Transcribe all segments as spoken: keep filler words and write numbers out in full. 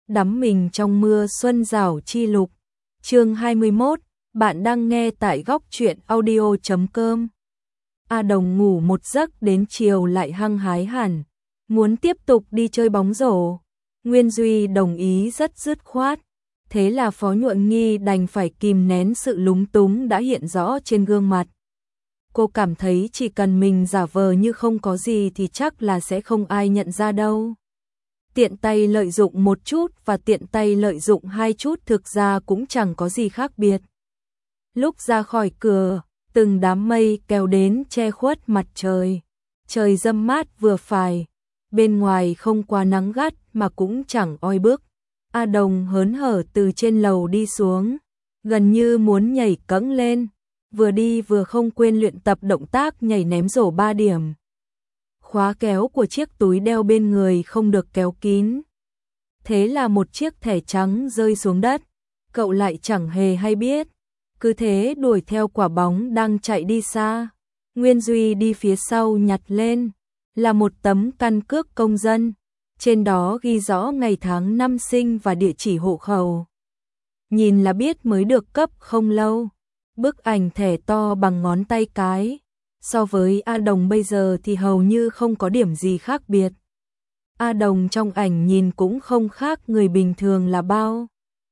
đắm mình trong mưa xuân rảo chi lục. Chương hai mươi mốt, bạn đang nghe tại góc truyện audio chấm com. A Đồng ngủ một giấc đến chiều lại hăng hái hẳn, muốn tiếp tục đi chơi bóng rổ. Nguyên Duy đồng ý rất dứt khoát, thế là Phó Nhuận Nghi đành phải kìm nén sự lúng túng đã hiện rõ trên gương mặt. Cô cảm thấy chỉ cần mình giả vờ như không có gì thì chắc là sẽ không ai nhận ra đâu. Tiện tay lợi dụng một chút và tiện tay lợi dụng hai chút thực ra cũng chẳng có gì khác biệt. Lúc ra khỏi cửa, từng đám mây kéo đến che khuất mặt trời. Trời râm mát vừa phải, bên ngoài không quá nắng gắt mà cũng chẳng oi bức. A Đồng hớn hở từ trên lầu đi xuống, gần như muốn nhảy cẫng lên, vừa đi vừa không quên luyện tập động tác nhảy ném rổ ba điểm. Khóa kéo của chiếc túi đeo bên người không được kéo kín. Thế là một chiếc thẻ trắng rơi xuống đất, cậu lại chẳng hề hay biết. Cứ thế đuổi theo quả bóng đang chạy đi xa. Nguyên Duy đi phía sau nhặt lên, là một tấm căn cước công dân. Trên đó ghi rõ ngày tháng năm sinh và địa chỉ hộ khẩu. Nhìn là biết mới được cấp không lâu. Bức ảnh thẻ to bằng ngón tay cái. So với A Đồng bây giờ thì hầu như không có điểm gì khác biệt. A Đồng trong ảnh nhìn cũng không khác người bình thường là bao.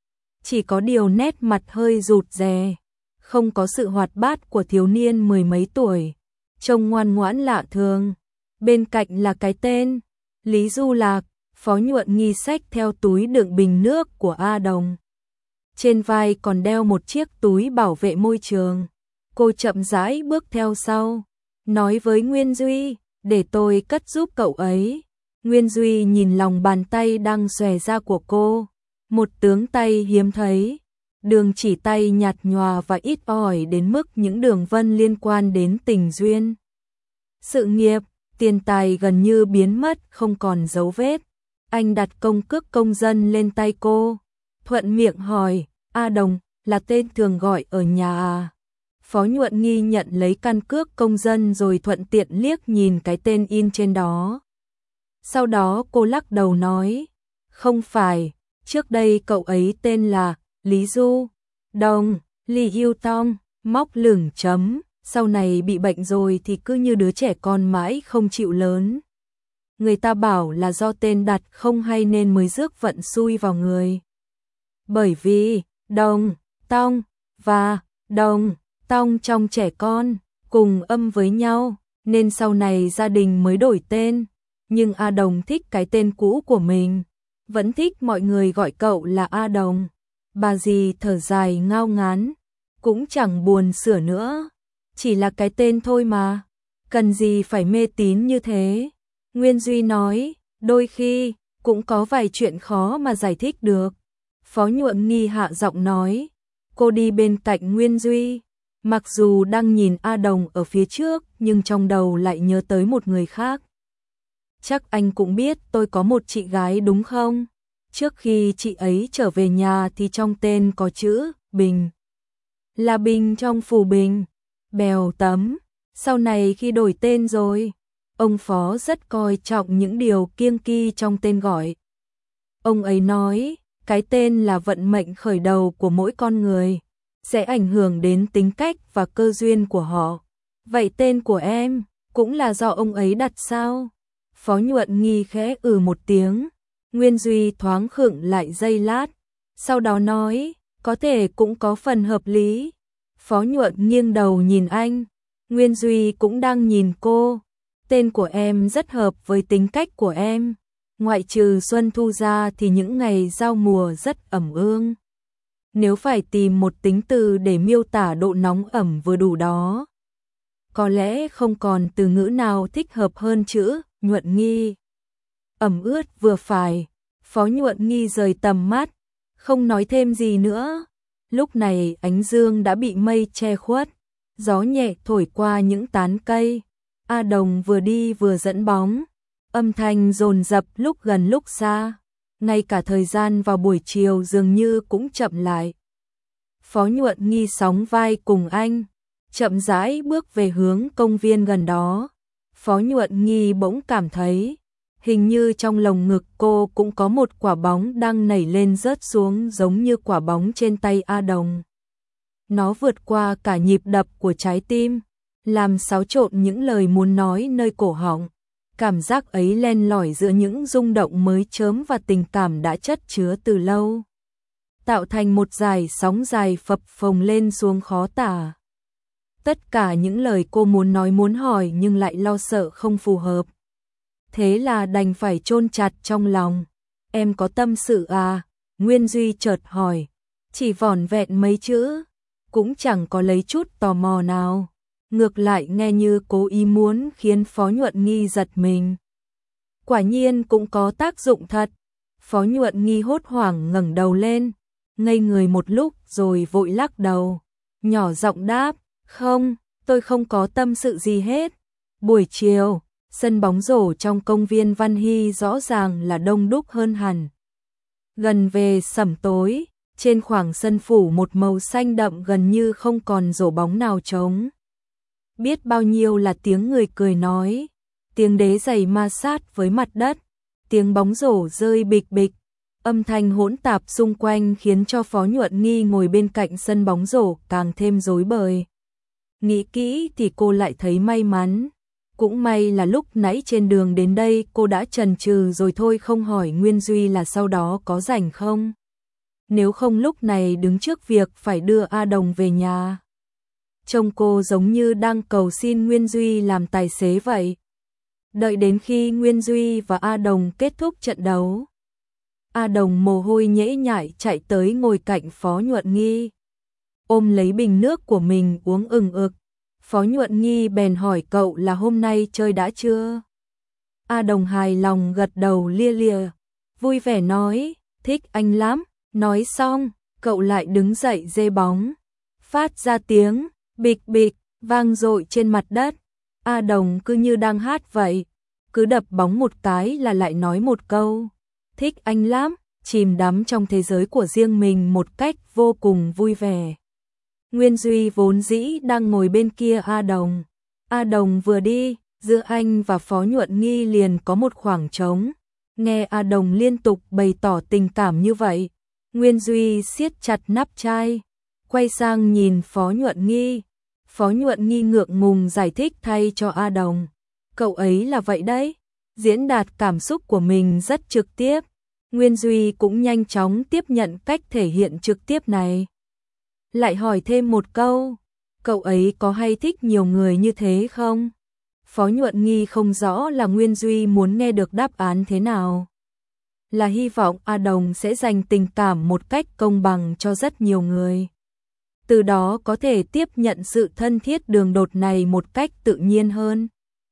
Chỉ có điều nét mặt hơi rụt rè, không có sự hoạt bát của thiếu niên mười mấy tuổi, trông ngoan ngoãn lạ thường. Bên cạnh là cái tên, Lý Du Lạc. Phó Nhuận Nghi xách theo túi đựng bình nước của A Đồng. Trên vai còn đeo một chiếc túi bảo vệ môi trường. Cô chậm rãi bước theo sau, nói với Nguyên Duy, để tôi cất giúp cậu ấy. Nguyên Duy nhìn lòng bàn tay đang xòe ra của cô, một tướng tay hiếm thấy, đường chỉ tay nhạt nhòa và ít ỏi đến mức những đường vân liên quan đến tình duyên, sự nghiệp, tiền tài gần như biến mất không còn dấu vết. Anh đặt công cước công dân lên tay cô, thuận miệng hỏi, A Đồng, là tên thường gọi ở nhà à? Phó Nhuận Nghi nhận lấy căn cước công dân rồi thuận tiện liếc nhìn cái tên in trên đó. Sau đó cô lắc đầu nói, không phải, trước đây cậu ấy tên là Lý Du Đồng, Lý Yêu Tong, móc lửng chấm, sau này bị bệnh rồi thì cứ như đứa trẻ con mãi không chịu lớn. Người ta bảo là do tên đặt không hay nên mới rước vận xui vào người. Bởi vì Đồng, Tong và Đồng, Tong trong trẻ con cùng âm với nhau nên sau này gia đình mới đổi tên. Nhưng A Đồng thích cái tên cũ của mình, vẫn thích mọi người gọi cậu là A Đồng. Bà dì thở dài ngao ngán, cũng chẳng buồn sửa nữa, chỉ là cái tên thôi mà, cần gì phải mê tín như thế. Nguyên Duy nói, đôi khi cũng có vài chuyện khó mà giải thích được. Phó Nhuận Nghi hạ giọng nói, cô đi bên cạnh Nguyên Duy, mặc dù đang nhìn A Đồng ở phía trước nhưng trong đầu lại nhớ tới một người khác. Chắc anh cũng biết tôi có một chị gái đúng không? Trước khi chị ấy trở về nhà thì trong tên có chữ Bình, là Bình trong phủ Bình, bèo tấm. Sau này khi đổi tên rồi, ông Phó rất coi trọng những điều kiêng kỵ trong tên gọi. Ông ấy nói, cái tên là vận mệnh khởi đầu của mỗi con người, sẽ ảnh hưởng đến tính cách và cơ duyên của họ. Vậy tên của em cũng là do ông ấy đặt sao? Phó Nhuận Nghi khẽ ừ một tiếng. Nguyên Duy thoáng khựng lại giây lát, sau đó nói, có thể cũng có phần hợp lý. Phó Nhuận nghiêng đầu nhìn anh, Nguyên Duy cũng đang nhìn cô. Tên của em rất hợp với tính cách của em, ngoại trừ xuân thu ra thì những ngày giao mùa rất ẩm ương. Nếu phải tìm một tính từ để miêu tả độ nóng ẩm vừa đủ đó, có lẽ không còn từ ngữ nào thích hợp hơn chữ Nhuận Nghi. Ẩm ướt vừa phải. Phó Nhuận Nghi rời tầm mắt, không nói thêm gì nữa. Lúc này ánh dương đã bị mây che khuất, gió nhẹ thổi qua những tán cây. A Đồng vừa đi vừa dẫn bóng, âm thanh dồn dập lúc gần lúc xa, ngay cả thời gian vào buổi chiều dường như cũng chậm lại. Phó Nhuận Nghi sóng vai cùng anh, chậm rãi bước về hướng công viên gần đó. Phó Nhuận Nghi bỗng cảm thấy Hình như trong lồng ngực cô cũng có một quả bóng đang nảy lên rớt xuống giống như quả bóng trên tay A Đồng. Nó vượt qua cả nhịp đập của trái tim, làm xáo trộn những lời muốn nói nơi cổ họng. Cảm giác ấy len lỏi giữa những rung động mới chớm và tình cảm đã chất chứa từ lâu, tạo thành một dải sóng dài phập phồng lên xuống khó tả. Tất cả những lời cô muốn nói muốn hỏi nhưng lại lo sợ không phù hợp. Thế là đành phải chôn chặt trong lòng. Em có tâm sự à? Nguyên Duy chợt hỏi. Chỉ vỏn vẹn mấy chữ, cũng chẳng có lấy chút tò mò nào. Ngược lại nghe như cố ý muốn khiến Phó Nhuận Nghi giật mình. Quả nhiên cũng có tác dụng thật. Phó Nhuận Nghi hốt hoảng ngẩng đầu lên, ngây người một lúc rồi vội lắc đầu, nhỏ giọng đáp, không, tôi không có tâm sự gì hết. Buổi chiều, sân bóng rổ trong công viên Văn Hy rõ ràng là đông đúc hơn hẳn. Gần về sẩm tối, trên khoảng sân phủ một màu xanh đậm gần như không còn rổ bóng nào trống. Biết bao nhiêu là tiếng người cười nói, tiếng đế giày ma sát với mặt đất, tiếng bóng rổ rơi bịch bịch, âm thanh hỗn tạp xung quanh khiến cho Phó Nhuận Nghi ngồi bên cạnh sân bóng rổ càng thêm rối bời. Nghĩ kỹ thì cô lại thấy may mắn, cũng may là lúc nãy trên đường đến đây cô đã chần chừ rồi thôi không hỏi Nguyên Duy là sau đó có rảnh không. Nếu không lúc này đứng trước việc phải đưa A Đồng về nhà. Trông cô giống như đang cầu xin Nguyên Duy làm tài xế vậy. Đợi đến khi Nguyên Duy và A Đồng kết thúc trận đấu, A Đồng mồ hôi nhễ nhại chạy tới ngồi cạnh Phó Nhuận Nghi, ôm lấy bình nước của mình uống ừng ực. Phó Nhuận Nghi bèn hỏi cậu là hôm nay chơi đã chưa? A Đồng hài lòng gật đầu lia lịa, vui vẻ nói, thích anh lắm. Nói xong, cậu lại đứng dậy giê bóng, phát ra tiếng bịch bịch vang dội trên mặt đất. A Đồng cứ như đang hát vậy, cứ đập bóng một cái là lại nói một câu, thích anh lắm, chìm đắm trong thế giới của riêng mình một cách vô cùng vui vẻ. Nguyên Duy vốn dĩ đang ngồi bên kia A Đồng. A Đồng vừa đi, giữa anh và Phó Nhuận Nghi liền có một khoảng trống. Nghe A Đồng liên tục bày tỏ tình cảm như vậy, Nguyên Duy siết chặt nắp chai, quay sang nhìn Phó Nhuận Nghi. Phó Nhuận Nghi ngượng ngùng giải thích thay cho A Đồng. Cậu ấy là vậy đấy, diễn đạt cảm xúc của mình rất trực tiếp. Nguyên Duy cũng nhanh chóng tiếp nhận cách thể hiện trực tiếp này. Lại hỏi thêm một câu, cậu ấy có hay thích nhiều người như thế không? Phó Nhuận Nghi không rõ là Nguyên Duy muốn nghe được đáp án thế nào. Là hy vọng A Đồng sẽ dành tình cảm một cách công bằng cho rất nhiều người. Từ đó có thể tiếp nhận sự thân thiết đường đột này một cách tự nhiên hơn.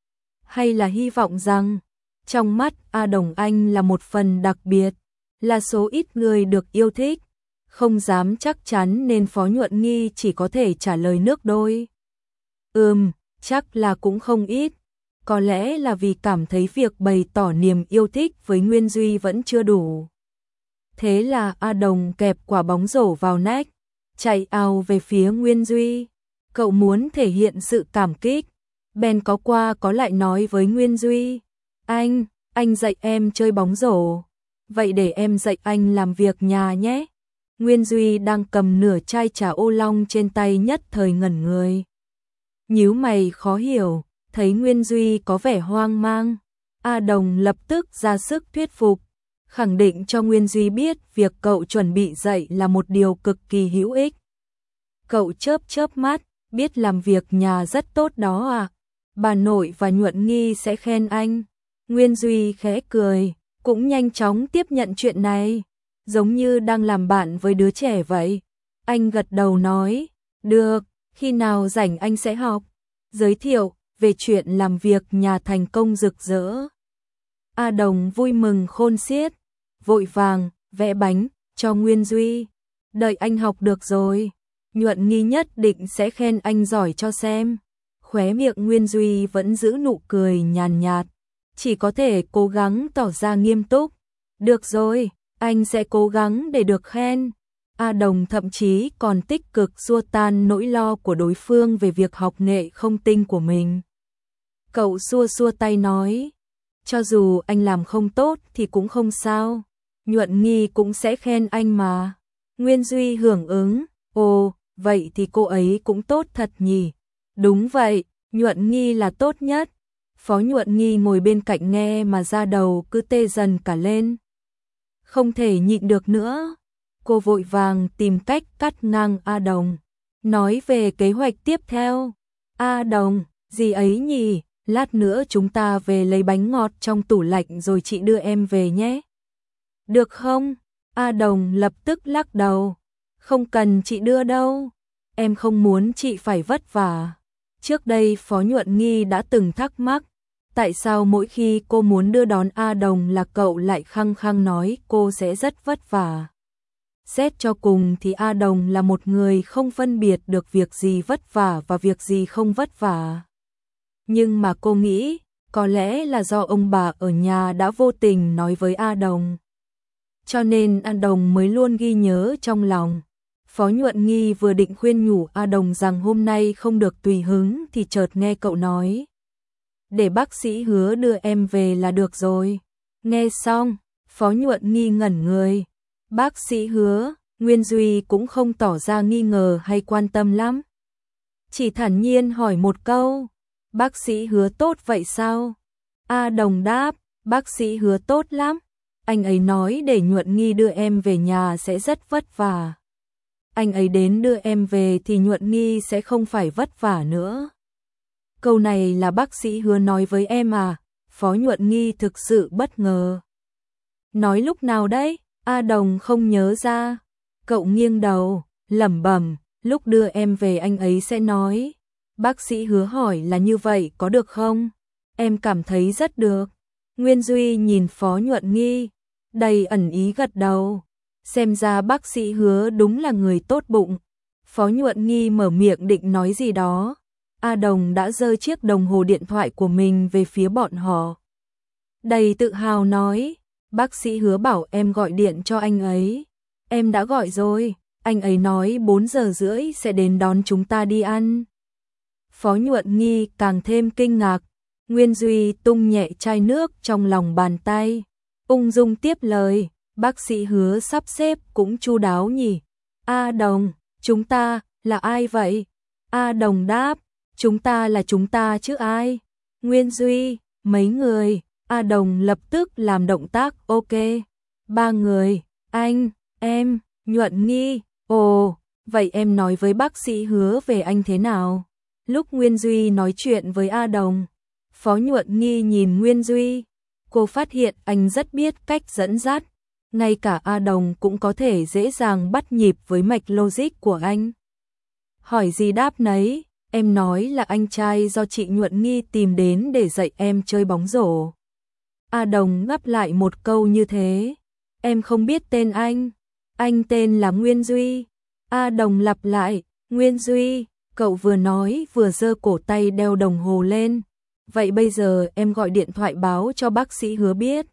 Hay là hy vọng rằng, trong mắt A Đồng anh là một phần đặc biệt, là số ít người được yêu thích. Không dám chắc chắn nên Phó Nhuận Nghi chỉ có thể trả lời nước đôi. Ừm, chắc là cũng không ít. Có lẽ là vì cảm thấy việc bày tỏ niềm yêu thích với Nguyên Duy vẫn chưa đủ. Thế là A Đồng kẹp quả bóng rổ vào nách, chạy ào về phía Nguyên Duy. Cậu muốn thể hiện sự cảm kích, bèn có qua có lại nói với Nguyên Duy. Anh, anh dạy em chơi bóng rổ. Vậy để em dạy anh làm việc nhà nhé. Nguyên Duy đang cầm nửa chai trà ô long trên tay nhất thời ngẩn người. Nhíu mày khó hiểu, thấy Nguyên Duy có vẻ hoang mang. A Đồng lập tức ra sức thuyết phục, khẳng định cho Nguyên Duy biết việc cậu chuẩn bị dạy là một điều cực kỳ hữu ích. Cậu chớp chớp mắt, biết làm việc nhà rất tốt đó à? Bà nội và Nhuận Nghi sẽ khen anh. Nguyên Duy khẽ cười, cũng nhanh chóng tiếp nhận chuyện này, giống như đang làm bạn với đứa trẻ vậy. Anh gật đầu nói, được, khi nào rảnh anh sẽ học, giới thiệu về chuyện làm việc nhà thành công rực rỡ. A Đồng vui mừng khôn xiết, vội vàng vẽ bánh cho Nguyên Duy. Đợi anh học được rồi, Nhuận Nghi nhất định sẽ khen anh giỏi cho xem. Khóe miệng Nguyên Duy vẫn giữ nụ cười nhàn nhạt, chỉ có thể cố gắng tỏ ra nghiêm túc. Được rồi, anh sẽ cố gắng để được khen. A Đồng thậm chí còn tích cực xua tan nỗi lo của đối phương về việc học nghệ không tinh của mình. Cậu xua xua tay nói, Cho dù anh làm không tốt thì cũng không sao, Nhuận Nghi cũng sẽ khen anh mà. Nguyên Duy hưởng ứng, ồ, vậy thì cô ấy cũng tốt thật nhỉ. Đúng vậy, Nhuận Nghi là tốt nhất. Phó Nhuận Nghi ngồi bên cạnh nghe mà da đầu cứ tê dần cả lên. Không thể nhịn được nữa. Cô vội vàng tìm cách cắt ngang A Đồng. Nói về kế hoạch tiếp theo. A Đồng, gì ấy nhỉ? Lát nữa chúng ta về lấy bánh ngọt trong tủ lạnh rồi chị đưa em về nhé. Được không? A Đồng lập tức lắc đầu. Không cần chị đưa đâu. Em không muốn chị phải vất vả. Trước đây Phó Nhuận Nghi đã từng thắc mắc. Tại sao mỗi khi cô muốn đưa đón A Đồng là cậu lại khăng khăng nói cô sẽ rất vất vả. Xét cho cùng thì A Đồng là một người không phân biệt được việc gì vất vả và việc gì không vất vả. Nhưng mà cô nghĩ, có lẽ là do ông bà ở nhà đã vô tình nói với A Đồng. Cho nên A Đồng mới luôn ghi nhớ trong lòng. Phó Nhuận Nghi vừa định khuyên nhủ A Đồng rằng hôm nay không được tùy hứng thì chợt nghe cậu nói. Để bác sĩ Hứa đưa em về là được rồi. Nghe xong, Phó Nhuận Nghi ngẩn người. Bác sĩ Hứa, Nguyên Duy cũng không tỏ ra nghi ngờ hay quan tâm lắm. Chỉ thản nhiên hỏi một câu. Bác sĩ Hứa tốt vậy sao? A Đồng đáp, bác sĩ Hứa tốt lắm. Anh ấy nói để Nhuận Nghi đưa em về nhà sẽ rất vất vả. Anh ấy đến đưa em về thì Nhuận Nghi sẽ không phải vất vả nữa. Câu này là bác sĩ Hứa nói với em à? Phó Nhuận Nghi thực sự bất ngờ. Nói lúc nào đấy? A Đồng không nhớ ra. Cậu nghiêng đầu, lẩm bẩm, lúc đưa em về anh ấy sẽ nói. Bác sĩ Hứa hỏi là như vậy có được không? Em cảm thấy rất được. Nguyên Duy nhìn Phó Nhuận Nghi, đầy ẩn ý gật đầu. Xem ra bác sĩ Hứa đúng là người tốt bụng. Phó Nhuận Nghi mở miệng định nói gì đó. A Đồng đã giơ chiếc đồng hồ điện thoại của mình về phía bọn họ. Đầy tự hào nói, bác sĩ Hứa bảo em gọi điện cho anh ấy. Em đã gọi rồi, anh ấy nói bốn giờ rưỡi sẽ đến đón chúng ta đi ăn. Phó Nhuận Nghi càng thêm kinh ngạc. Nguyên Duy tung nhẹ chai nước trong lòng bàn tay. Ung dung tiếp lời, bác sĩ Hứa sắp xếp cũng chu đáo nhỉ. A Đồng, chúng ta, là ai vậy? A Đồng đáp, chúng ta là chúng ta chứ ai? Nguyên Duy, mấy người? A Đồng lập tức làm động tác ok. Ba người, anh, em, Nhuận Nghi. Ồ, vậy em nói với bác sĩ Hứa về anh thế nào? Lúc Nguyên Duy nói chuyện với A Đồng, Phó Nhuận Nghi nhìn Nguyên Duy. Cô phát hiện anh rất biết cách dẫn dắt. Ngay cả A Đồng cũng có thể dễ dàng bắt nhịp với mạch logic của anh. Hỏi gì đáp nấy, em nói là anh trai do chị Nhuận Nghi tìm đến để dạy em chơi bóng rổ. A Đồng ngắt lại một câu như thế. Em không biết tên anh. Anh tên là Nguyên Duy. A Đồng lặp lại, Nguyên Duy. Cậu vừa nói vừa giơ cổ tay đeo đồng hồ lên. Vậy bây giờ em gọi điện thoại báo cho bác sĩ Hứa biết.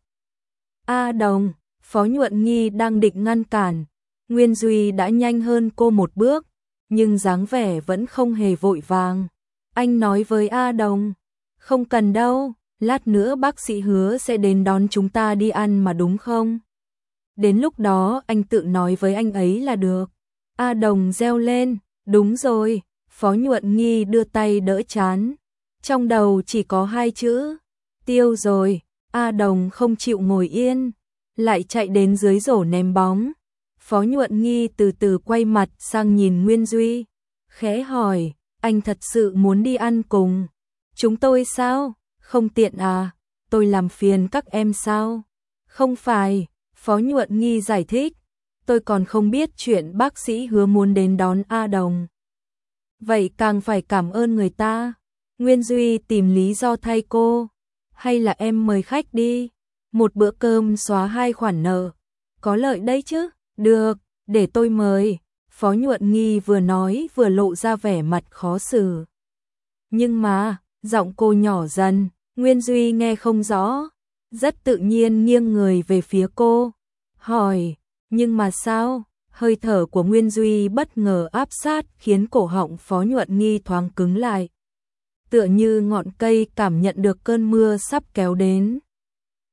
A Đồng, Phó Nhuận Nghi đang định ngăn cản. Nguyên Duy đã nhanh hơn cô một bước, nhưng dáng vẻ vẫn không hề vội vàng. Anh nói với A Đồng, không cần đâu, lát nữa bác sĩ Hứa sẽ đến đón chúng ta đi ăn mà đúng không? Đến lúc đó anh tự nói với anh ấy là được. A Đồng reo lên, đúng rồi. Phó Nhuận Nghi đưa tay đỡ chán. Trong đầu chỉ có hai chữ, tiêu rồi. A Đồng không chịu ngồi yên, lại chạy đến dưới rổ ném bóng. Phó Nhuận Nghi từ từ quay mặt sang nhìn Nguyên Duy, khẽ hỏi, anh thật sự muốn đi ăn cùng chúng tôi sao? Không tiện à? Tôi làm phiền các em sao? Không phải, Phó Nhuận Nghi giải thích, tôi còn không biết chuyện bác sĩ Hứa muốn đến đón A Đồng. Vậy càng phải cảm ơn người ta. Nguyên Duy tìm lý do thay cô. Hay là em mời khách đi. Một bữa cơm xóa hai khoản nợ. Có lợi đấy chứ. Được, để tôi mời. Phó Nhuận Nghi vừa nói vừa lộ ra vẻ mặt khó xử. Nhưng mà, giọng cô nhỏ dần. Nguyên Duy nghe không rõ. Rất tự nhiên nghiêng người về phía cô. Hỏi, nhưng mà sao? Hơi thở của Nguyên Duy bất ngờ áp sát khiến cổ họng Phó Nhuận Nghi thoáng cứng lại. Tựa như ngọn cây cảm nhận được cơn mưa sắp kéo đến.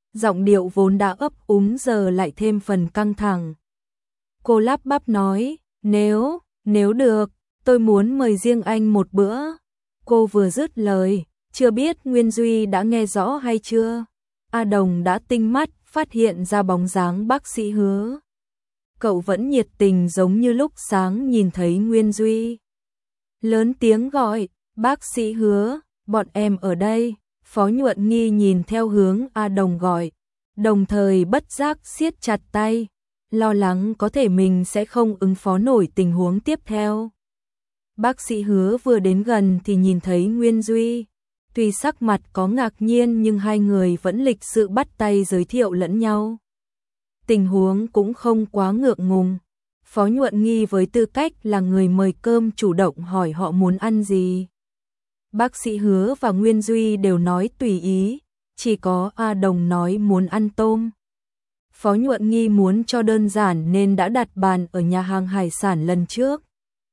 giọng điệu vốn đã ấp úng giờ lại thêm phần căng thẳng. Cô lắp bắp nói, nếu, nếu được, tôi muốn mời riêng anh một bữa. Cô vừa dứt lời, chưa biết Nguyên Duy đã nghe rõ hay chưa. A Đồng đã tinh mắt phát hiện ra bóng dáng bác sĩ Hứa. Cậu vẫn nhiệt tình giống như lúc sáng nhìn thấy Nguyên Duy. Lớn tiếng gọi, bác sĩ Hứa, bọn em ở đây. Phó Nhuận Nghi nhìn theo hướng A Đồng gọi, đồng thời bất giác siết chặt tay, lo lắng có thể mình sẽ không ứng phó nổi tình huống tiếp theo. Bác sĩ Hứa vừa đến gần thì nhìn thấy Nguyên Duy. Tuy sắc mặt có ngạc nhiên nhưng hai người vẫn lịch sự bắt tay giới thiệu lẫn nhau. Tình huống cũng không quá ngượng ngùng. Phó Nhuận Nghi với tư cách là người mời cơm chủ động hỏi họ muốn ăn gì. Bác sĩ Hứa và Nguyên Duy đều nói tùy ý, chỉ có A Đồng nói muốn ăn tôm. Phó Nhuận Nghi muốn cho đơn giản nên đã đặt bàn ở nhà hàng hải sản lần trước.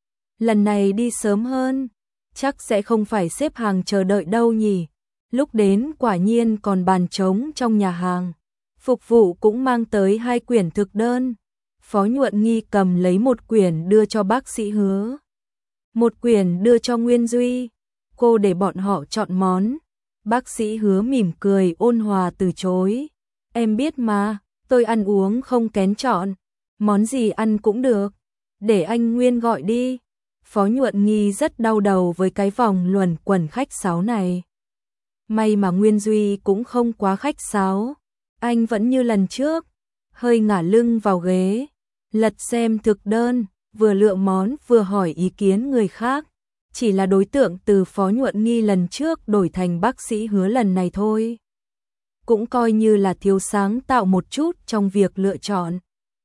Lần này đi sớm hơn, chắc sẽ không phải xếp hàng chờ đợi đâu nhỉ. Lúc đến quả nhiên còn bàn trống trong nhà hàng. Phục vụ cũng mang tới hai quyển thực đơn. Phó Nhuận Nghi cầm lấy một quyển đưa cho bác sĩ Hứa. Một quyển đưa cho Nguyên Duy. Cô để bọn họ chọn món. Bác sĩ Hứa mỉm cười ôn hòa từ chối. Em biết mà, tôi ăn uống không kén chọn. Món gì ăn cũng được. Để anh Nguyên gọi đi. Phó Nhuận Nghi rất đau đầu với cái vòng luẩn quẩn khách sáo này. May mà Nguyên Duy cũng không quá khách sáo. Anh vẫn như lần trước, hơi ngả lưng vào ghế, lật xem thực đơn, vừa lựa món vừa hỏi ý kiến người khác. Chỉ là đối tượng từ Phó Nhuận Nghi lần trước đổi thành bác sĩ Hứa lần này thôi. Cũng coi như là thiếu sáng tạo một chút trong việc lựa chọn.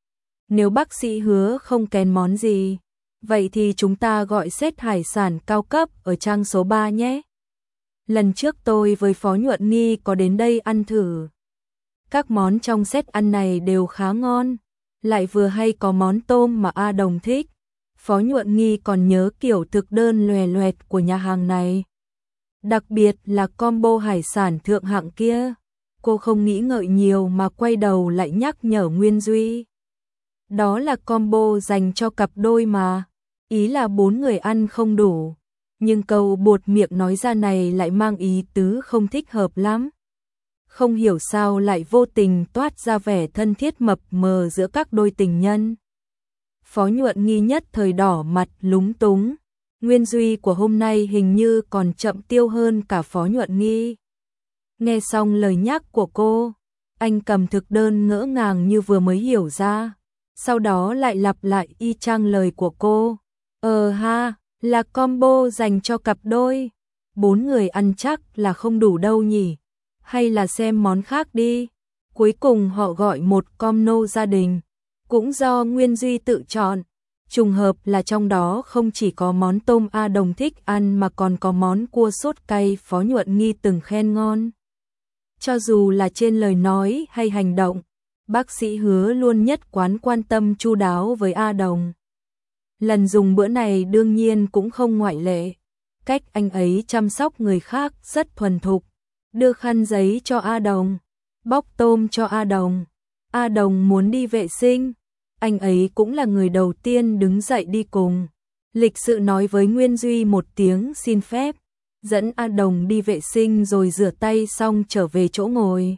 Nếu bác sĩ Hứa không kén món gì, vậy thì chúng ta gọi set hải sản cao cấp ở trang số ba nhé. Lần trước tôi với Phó Nhuận Nghi có đến đây ăn thử. Các món trong set ăn này đều khá ngon, lại vừa hay có món tôm mà A Đồng thích. Phó Nhuận Nghi còn nhớ kiểu thực đơn loè loẹt của nhà hàng này. Đặc biệt là combo hải sản thượng hạng kia. Cô không nghĩ ngợi nhiều mà quay đầu lại nhắc nhở Nguyên Duy. Đó là combo dành cho cặp đôi mà. Ý là bốn người ăn không đủ. Nhưng câu buột miệng nói ra này lại mang ý tứ không thích hợp lắm. Không hiểu sao lại vô tình toát ra vẻ thân thiết mập mờ giữa các đôi tình nhân. Phó Nhuận Nghi nhất thời đỏ mặt lúng túng. Nguyên Duy của hôm nay hình như còn chậm tiêu hơn cả Phó Nhuận Nghi. Nghe xong lời nhắc của cô, anh cầm thực đơn ngỡ ngàng như vừa mới hiểu ra. Sau đó lại lặp lại y chang lời của cô. Ờ ha, là combo dành cho cặp đôi. Bốn người ăn chắc là không đủ đâu nhỉ. Hay là xem món khác đi. Cuối cùng họ gọi một combo gia đình. Cũng do Nguyên Duy tự chọn. Trùng hợp là trong đó không chỉ có món tôm A Đồng thích ăn mà còn có món cua sốt cay Phó Nhuận Nghi từng khen ngon. Cho dù là trên lời nói hay hành động, bác sĩ Hứa luôn nhất quán quan tâm chu đáo với A Đồng. Lần dùng bữa này đương nhiên cũng không ngoại lệ. Cách anh ấy chăm sóc người khác rất thuần thục. Đưa khăn giấy cho A Đồng, bóc tôm cho A Đồng. A Đồng muốn đi vệ sinh, anh ấy cũng là người đầu tiên đứng dậy đi cùng. Lịch sự nói với Nguyên Duy một tiếng xin phép, dẫn A Đồng đi vệ sinh rồi rửa tay xong trở về chỗ ngồi.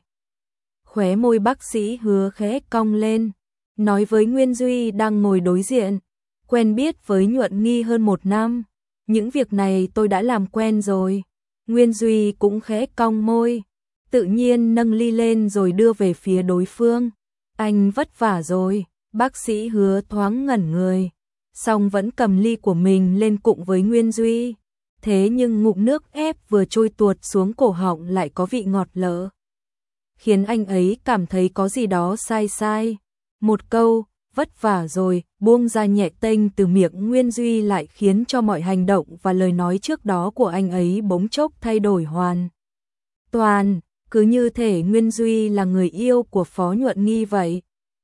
Khóe môi bác sĩ Hứa khẽ cong lên, nói với Nguyên Duy đang ngồi đối diện. Quen biết với Nhuận Nghi hơn một năm, những việc này tôi đã làm quen rồi. Nguyên Duy cũng khẽ cong môi, tự nhiên nâng ly lên rồi đưa về phía đối phương. Anh vất vả rồi, bác sĩ Hứa thoáng ngẩn người, song vẫn cầm ly của mình lên cụng với Nguyên Duy. Thế nhưng ngụm nước ép vừa trôi tuột xuống cổ họng lại có vị ngọt lợ, khiến anh ấy cảm thấy có gì đó sai sai. Một câu, vất vả rồi, buông ra nhẹ tênh từ miệng Nguyên Duy lại khiến cho mọi hành động và lời nói trước đó của anh ấy bỗng chốc thay đổi hoàn toàn, cứ như thể Nguyên Duy là người yêu của Phó Nhuận Nghi vậy.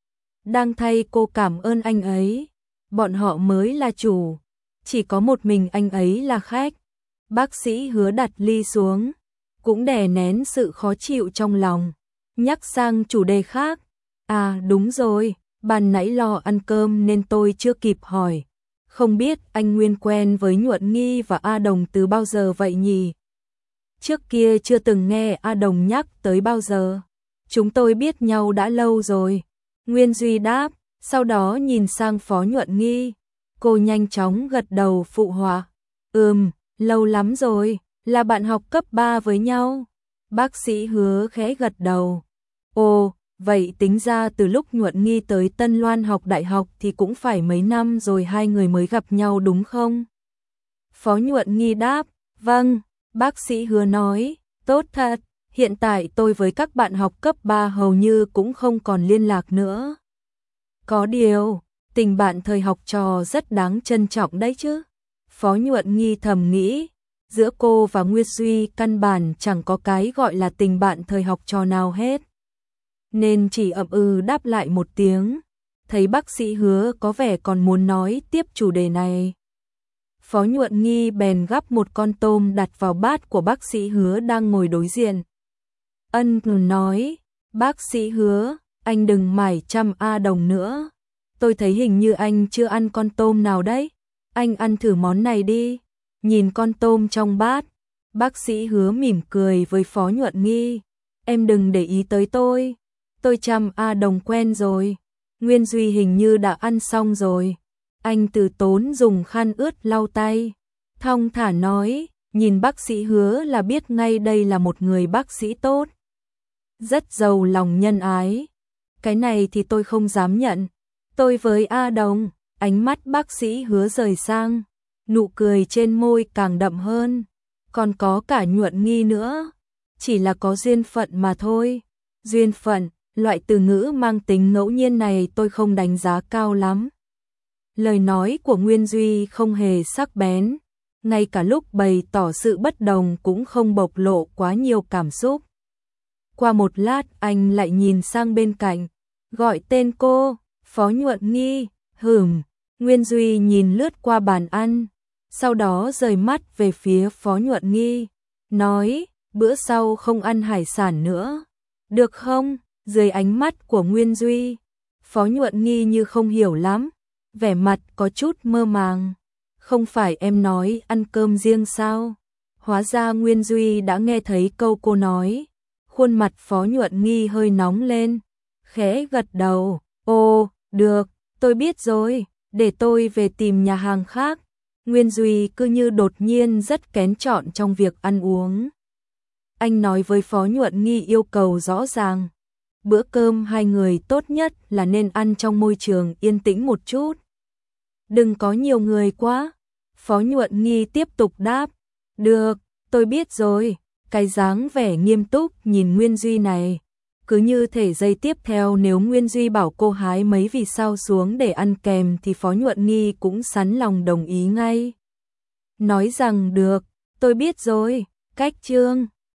Đang thay cô cảm ơn anh ấy, bọn họ mới là chủ, chỉ có một mình anh ấy là khách. Bác sĩ Hứa đặt ly xuống, cũng đè nén sự khó chịu trong lòng, nhắc sang chủ đề khác. À đúng rồi, ban nãy lo ăn cơm nên tôi chưa kịp hỏi. Không biết anh Nguyên quen với Nhuận Nghi và A Đồng từ bao giờ vậy nhỉ? Trước kia chưa từng nghe A Đồng nhắc tới bao giờ. Chúng tôi biết nhau đã lâu rồi. Nguyên Duy đáp, sau đó nhìn sang Phó Nhuận Nghi. Cô nhanh chóng gật đầu phụ họa. Ừm, lâu lắm rồi, là bạn học cấp ba với nhau. Bác sĩ Hứa khẽ gật đầu. Ồ, vậy tính ra từ lúc Nhuận Nghi tới Tân Loan học đại học thì cũng phải mấy năm rồi hai người mới gặp nhau đúng không? Phó Nhuận Nghi đáp, vâng, bác sĩ Hứa nói, tốt thật, hiện tại tôi với các bạn học cấp ba hầu như cũng không còn liên lạc nữa. Có điều, tình bạn thời học trò rất đáng trân trọng đấy chứ. Phó Nhuận Nghi thầm nghĩ, giữa cô và Nguyên Duy căn bản chẳng có cái gọi là tình bạn thời học trò nào hết. Nên chỉ ậm ừ đáp lại một tiếng, thấy bác sĩ Hứa có vẻ còn muốn nói tiếp chủ đề này. Phó Nhuận Nghi bèn gắp một con tôm đặt vào bát của bác sĩ Hứa đang ngồi đối diện. Ân nói, bác sĩ Hứa, anh đừng mải chăm A Đồng nữa. Tôi thấy hình như anh chưa ăn con tôm nào đấy. Anh ăn thử món này đi. Nhìn con tôm trong bát, bác sĩ Hứa mỉm cười với Phó Nhuận Nghi. Em đừng để ý tới tôi. Tôi chăm A Đồng quen rồi. Nguyên Duy hình như đã ăn xong rồi. Anh từ tốn dùng khăn ướt lau tay. Thong thả nói, nhìn bác sĩ Hứa là biết ngay đây là một người bác sĩ tốt. Rất giàu lòng nhân ái. Cái này thì tôi không dám nhận. Tôi với A Đồng, ánh mắt bác sĩ Hứa rời sang. Nụ cười trên môi càng đậm hơn. Còn có cả Nhuận Nghi nữa. Chỉ là có duyên phận mà thôi. Duyên phận, loại từ ngữ mang tính ngẫu nhiên này tôi không đánh giá cao lắm. Lời nói của Nguyên Duy không hề sắc bén. Ngay cả lúc bày tỏ sự bất đồng cũng không bộc lộ quá nhiều cảm xúc. Qua một lát anh lại nhìn sang bên cạnh. Gọi tên cô, Phó Nhuận Nghi, hửm. Nguyên Duy nhìn lướt qua bàn ăn. Sau đó rời mắt về phía Phó Nhuận Nghi. Nói, bữa sau không ăn hải sản nữa. Được không? Dưới ánh mắt của Nguyên Duy. Phó Nhuận Nghi như không hiểu lắm. Vẻ mặt có chút mơ màng. Không phải em nói ăn cơm riêng sao? Hóa ra Nguyên Duy đã nghe thấy câu cô nói. Khuôn mặt Phó Nhuận Nghi hơi nóng lên. Khẽ gật đầu. Ồ, được, tôi biết rồi. Để tôi về tìm nhà hàng khác. Nguyên Duy cứ như đột nhiên rất kén chọn trong việc ăn uống. Anh nói với Phó Nhuận Nghi yêu cầu rõ ràng. Bữa cơm hai người tốt nhất là nên ăn trong môi trường yên tĩnh một chút. Đừng có nhiều người quá. Phó Nhuận Nghi tiếp tục đáp. Được, tôi biết rồi. Cái dáng vẻ nghiêm túc nhìn Nguyên Duy này. Cứ như thể giây tiếp theo nếu Nguyên Duy bảo cô hái mấy vì sao xuống để ăn kèm thì Phó Nhuận Nghi cũng sẵn lòng đồng ý ngay. Nói rằng được, tôi biết rồi, cách chương.